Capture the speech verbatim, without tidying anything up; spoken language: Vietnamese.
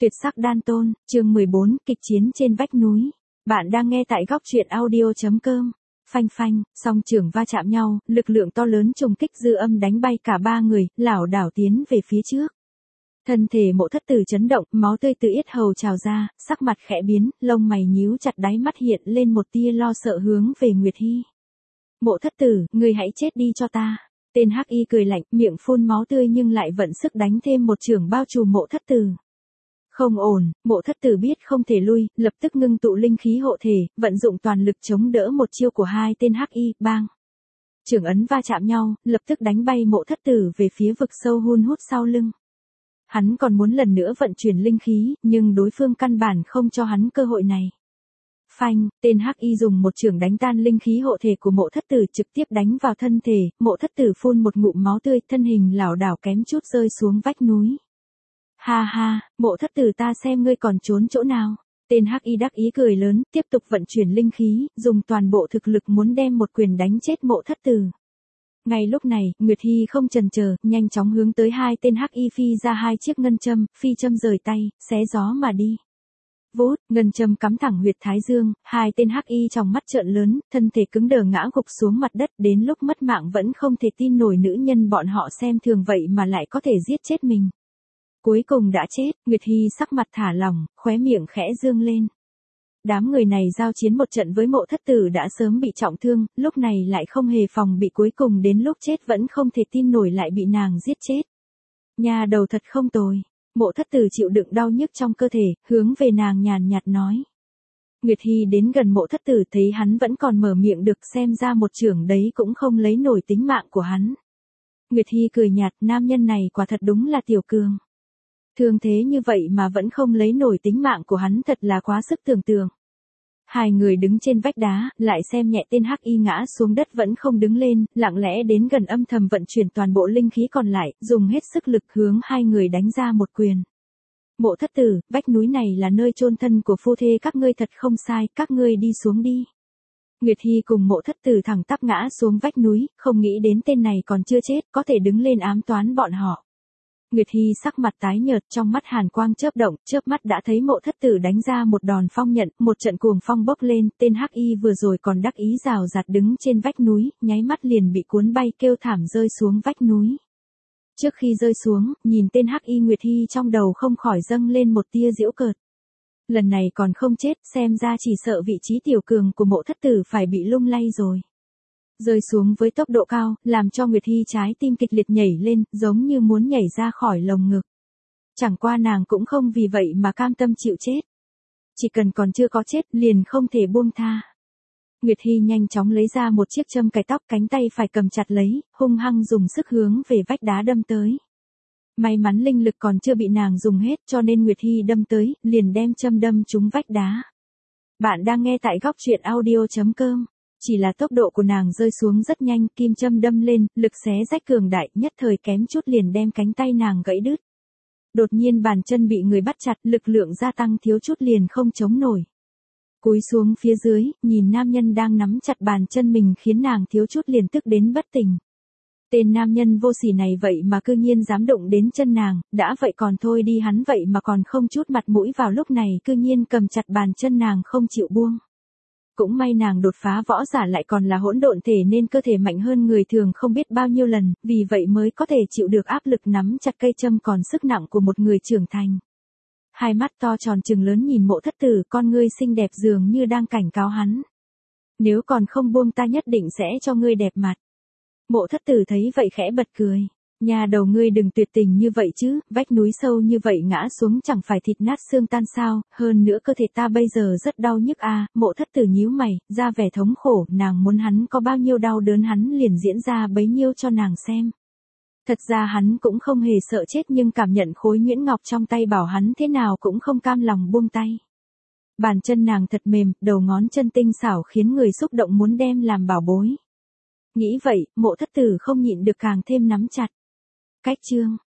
Tuyệt sắc đan tôn, chương mười bốn, kịch chiến trên vách núi. Bạn đang nghe tại góc truyện audio chấm com. Phanh phanh, song trưởng va chạm nhau, lực lượng to lớn trùng kích dư âm đánh bay cả ba người, lảo đảo tiến về phía trước. Thân thể Mộ Thất Tử chấn động, máu tươi từ yết hầu trào ra, sắc mặt khẽ biến, lông mày nhíu chặt, đáy mắt hiện lên một tia lo sợ hướng về Nguyệt Hi. Mộ Thất Tử, ngươi hãy chết đi cho ta. Tên hắc y cười lạnh, miệng phun máu tươi nhưng lại vận sức đánh thêm một chưởng bao trùm Mộ Thất Tử. Không ổn, Mộ Thất Tử biết không thể lui, lập tức ngưng tụ linh khí hộ thể, vận dụng toàn lực chống đỡ một chiêu của hai tên hắc y, bang. Chưởng ấn va chạm nhau, lập tức đánh bay Mộ Thất Tử về phía vực sâu hun hút sau lưng. Hắn còn muốn lần nữa vận chuyển linh khí, nhưng đối phương căn bản không cho hắn cơ hội này. Phanh, tên hắc y dùng một chưởng đánh tan linh khí hộ thể của Mộ Thất Tử, trực tiếp đánh vào thân thể, Mộ Thất Tử phun một ngụm máu tươi, thân hình lảo đảo kém chút rơi xuống vách núi. Ha ha, Mộ Thất Tử, ta xem ngươi còn trốn chỗ nào. Tên hắc y đắc ý cười lớn, tiếp tục vận chuyển linh khí, dùng toàn bộ thực lực muốn đem một quyền đánh chết Mộ Thất Tử. Ngay lúc này, Nguyệt Hi không chần chờ, nhanh chóng hướng tới hai tên hắc y phi ra hai chiếc ngân châm, phi châm rời tay, xé gió mà đi. Vút, ngân châm cắm thẳng huyệt thái dương, hai tên hắc y trong mắt trợn lớn, thân thể cứng đờ ngã gục xuống mặt đất, đến lúc mất mạng vẫn không thể tin nổi nữ nhân bọn họ xem thường vậy mà lại có thể giết chết mình. Cuối cùng đã chết, Nguyệt Hi sắc mặt thả lỏng, khóe miệng khẽ dương lên. Đám người này giao chiến một trận với Mộ Thất Tử đã sớm bị trọng thương, lúc này lại không hề phòng bị, cuối cùng đến lúc chết vẫn không thể tin nổi lại bị nàng giết chết. Nhà đầu thật không tồi. Mộ Thất Tử chịu đựng đau nhức trong cơ thể, hướng về nàng nhàn nhạt nói. Nguyệt Hi đến gần Mộ Thất Tử thấy hắn vẫn còn mở miệng được, xem ra một chưởng đấy cũng không lấy nổi tính mạng của hắn. Nguyệt Hi cười nhạt, nam nhân này quả thật đúng là tiểu cường. Thương thế như vậy mà vẫn không lấy nổi tính mạng của hắn, thật là quá sức tưởng tượng. Hai người đứng trên vách đá, lại xem nhẹ tên hắc y ngã xuống đất vẫn không đứng lên, lặng lẽ đến gần âm thầm vận chuyển toàn bộ linh khí còn lại, dùng hết sức lực hướng hai người đánh ra một quyền. Mộ Thất Tử, vách núi này là nơi chôn thân của phu thê các ngươi, thật không sai, các ngươi đi xuống đi. Nguyệt Hi cùng Mộ Thất Tử thẳng tắp ngã xuống vách núi, không nghĩ đến tên này còn chưa chết, có thể đứng lên ám toán bọn họ. Nguyệt Hi sắc mặt tái nhợt, trong mắt hàn quang chớp động, chớp mắt đã thấy Mộ Thất Tử đánh ra một đòn phong nhận, một trận cuồng phong bốc lên, tên hắc y vừa rồi còn đắc ý rào rạt đứng trên vách núi, nháy mắt liền bị cuốn bay kêu thảm rơi xuống vách núi. Trước khi rơi xuống, nhìn tên hắc y, Nguyệt Hi trong đầu không khỏi dâng lên một tia giễu cợt. Lần này còn không chết, xem ra chỉ sợ vị trí tiểu cường của Mộ Thất Tử phải bị lung lay rồi. Rơi xuống với tốc độ cao, làm cho Nguyệt Hi trái tim kịch liệt nhảy lên, giống như muốn nhảy ra khỏi lồng ngực. Chẳng qua nàng cũng không vì vậy mà cam tâm chịu chết. Chỉ cần còn chưa có chết, liền không thể buông tha. Nguyệt Hi nhanh chóng lấy ra một chiếc châm cài tóc, cánh tay phải cầm chặt lấy, hung hăng dùng sức hướng về vách đá đâm tới. May mắn linh lực còn chưa bị nàng dùng hết, cho nên Nguyệt Hi đâm tới, liền đem châm đâm trúng vách đá. Bạn đang nghe tại góc truyện audio chấm com. Chỉ là tốc độ của nàng rơi xuống rất nhanh, kim châm đâm lên, lực xé rách cường đại, nhất thời kém chút liền đem cánh tay nàng gãy đứt. Đột nhiên bàn chân bị người bắt chặt, lực lượng gia tăng thiếu chút liền không chống nổi. Cúi xuống phía dưới, nhìn nam nhân đang nắm chặt bàn chân mình khiến nàng thiếu chút liền tức đến bất tỉnh. Tên nam nhân vô sỉ này vậy mà cư nhiên dám động đến chân nàng, đã vậy còn thôi đi, hắn vậy mà còn không chút mặt mũi, vào lúc này cư nhiên cầm chặt bàn chân nàng không chịu buông. Cũng may nàng đột phá võ giả lại còn là hỗn độn thể nên cơ thể mạnh hơn người thường không biết bao nhiêu lần, vì vậy mới có thể chịu được áp lực nắm chặt cây châm còn sức nặng của một người trưởng thành. Hai mắt to tròn trừng lớn nhìn Mộ Thất Tử, con ngươi xinh đẹp dường như đang cảnh cáo hắn. Nếu còn không buông ta nhất định sẽ cho ngươi đẹp mặt. Mộ Thất Tử thấy vậy khẽ bật cười. Nhà đầu ngươi đừng tuyệt tình như vậy chứ, vách núi sâu như vậy ngã xuống chẳng phải thịt nát xương tan sao, hơn nữa cơ thể ta bây giờ rất đau nhức à. Mộ Thất Tử nhíu mày, ra vẻ thống khổ, nàng muốn hắn có bao nhiêu đau đớn hắn liền diễn ra bấy nhiêu cho nàng xem. Thật ra hắn cũng không hề sợ chết, nhưng cảm nhận khối nhuyễn ngọc trong tay bảo hắn thế nào cũng không cam lòng buông tay. Bàn chân nàng thật mềm, đầu ngón chân tinh xảo khiến người xúc động muốn đem làm bảo bối. Nghĩ vậy, Mộ Thất Tử không nhịn được càng thêm nắm chặt. Cách chương